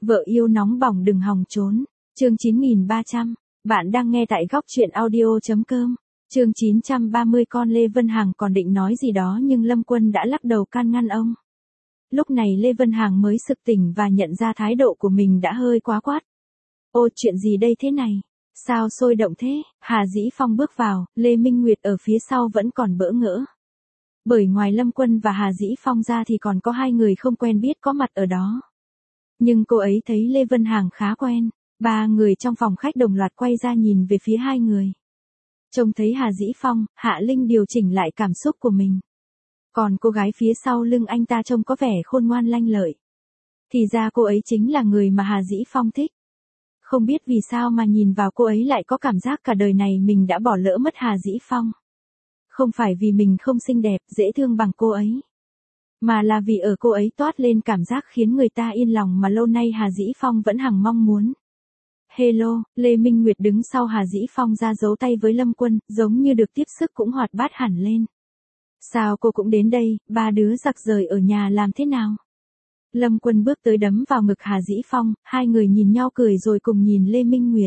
Vợ yêu nóng bỏng đừng hòng trốn. Chương 9300. Bạn đang nghe tại góc truyện audio.com. Chương 930. Con Lê Vân Hằng còn định nói gì đó nhưng Lâm Quân đã lắc đầu can ngăn ông. Lúc này Lê Vân Hằng mới sực tỉnh và nhận ra thái độ của mình đã hơi quá quát. Ô, chuyện gì đây thế này? Sao sôi động thế? Hà Dĩ Phong bước vào, Lê Minh Nguyệt ở phía sau vẫn còn bỡ ngỡ. Bởi ngoài Lâm Quân và Hà Dĩ Phong ra thì còn có hai người không quen biết có mặt ở đó. Nhưng cô ấy thấy Lê Vân Hằng khá quen. Ba người trong phòng khách đồng loạt quay ra nhìn về phía hai người. Trông thấy Hà Dĩ Phong, Hạ Linh điều chỉnh lại cảm xúc của mình. Còn cô gái phía sau lưng anh ta trông có vẻ khôn ngoan lanh lợi. Thì ra cô ấy chính là người mà Hà Dĩ Phong thích. Không biết vì sao mà nhìn vào cô ấy lại có cảm giác cả đời này mình đã bỏ lỡ mất Hà Dĩ Phong. Không phải vì mình không xinh đẹp, dễ thương bằng cô ấy. Mà là vì ở cô ấy toát lên cảm giác khiến người ta yên lòng mà lâu nay Hà Dĩ Phong vẫn hằng mong muốn. Hello, Lê Minh Nguyệt đứng sau Hà Dĩ Phong ra giấu tay với Lâm Quân, giống như được tiếp sức cũng hoạt bát hẳn lên. Sao cô cũng đến đây, ba đứa giặc rời ở nhà làm thế nào? Lâm Quân bước tới đấm vào ngực Hà Dĩ Phong, hai người nhìn nhau cười rồi cùng nhìn Lê Minh Nguyệt.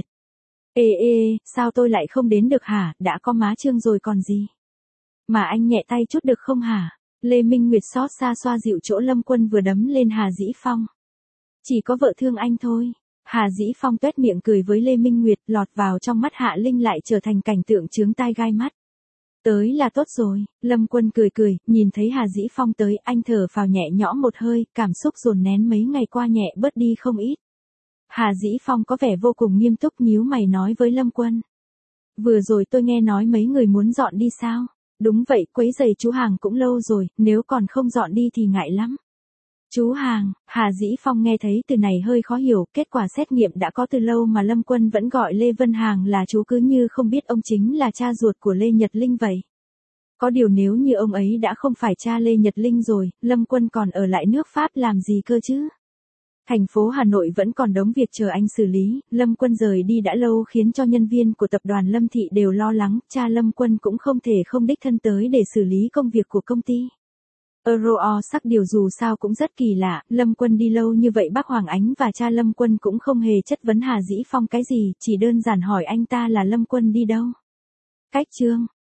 Ê, sao tôi lại không đến được hả, đã có má Trương rồi còn gì? Mà anh nhẹ tay chút được không hả? Lê Minh Nguyệt xót xa xoa dịu chỗ Lâm Quân vừa đấm lên Hà Dĩ Phong. Chỉ có vợ thương anh thôi. Hà Dĩ Phong tuét miệng cười với Lê Minh Nguyệt, lọt vào trong mắt Hạ Linh lại trở thành cảnh tượng chướng tai gai mắt. Tới là tốt rồi, Lâm Quân cười, nhìn thấy Hà Dĩ Phong tới, anh thở phào nhẹ nhõm một hơi, cảm xúc dồn nén mấy ngày qua nhẹ bớt đi không ít. Hà Dĩ Phong có vẻ vô cùng nghiêm túc nhíu mày nói với Lâm Quân. Vừa rồi tôi nghe nói mấy người muốn dọn đi sao? Đúng vậy, quấy rầy chú Hàng cũng lâu rồi, nếu còn không dọn đi thì ngại lắm. Chú Hàng, Hà Dĩ Phong nghe thấy từ này hơi khó hiểu, kết quả xét nghiệm đã có từ lâu mà Lâm Quân vẫn gọi Lê Vân Hằng là chú cứ như không biết ông chính là cha ruột của Lê Nhật Linh vậy. Có điều nếu như ông ấy đã không phải cha Lê Nhật Linh rồi, Lâm Quân còn ở lại nước Pháp làm gì cơ chứ? Thành phố Hà Nội vẫn còn đống việc chờ anh xử lý, Lâm Quân rời đi đã lâu khiến cho nhân viên của tập đoàn Lâm Thị đều lo lắng, cha Lâm Quân cũng không thể không đích thân tới để xử lý công việc của công ty. Sắc điều dù sao cũng rất kỳ lạ, Lâm Quân đi lâu như vậy bác Hoàng Ánh và cha Lâm Quân cũng không hề chất vấn Hà Dĩ Phong cái gì, chỉ đơn giản hỏi anh ta là Lâm Quân đi đâu. Cách chương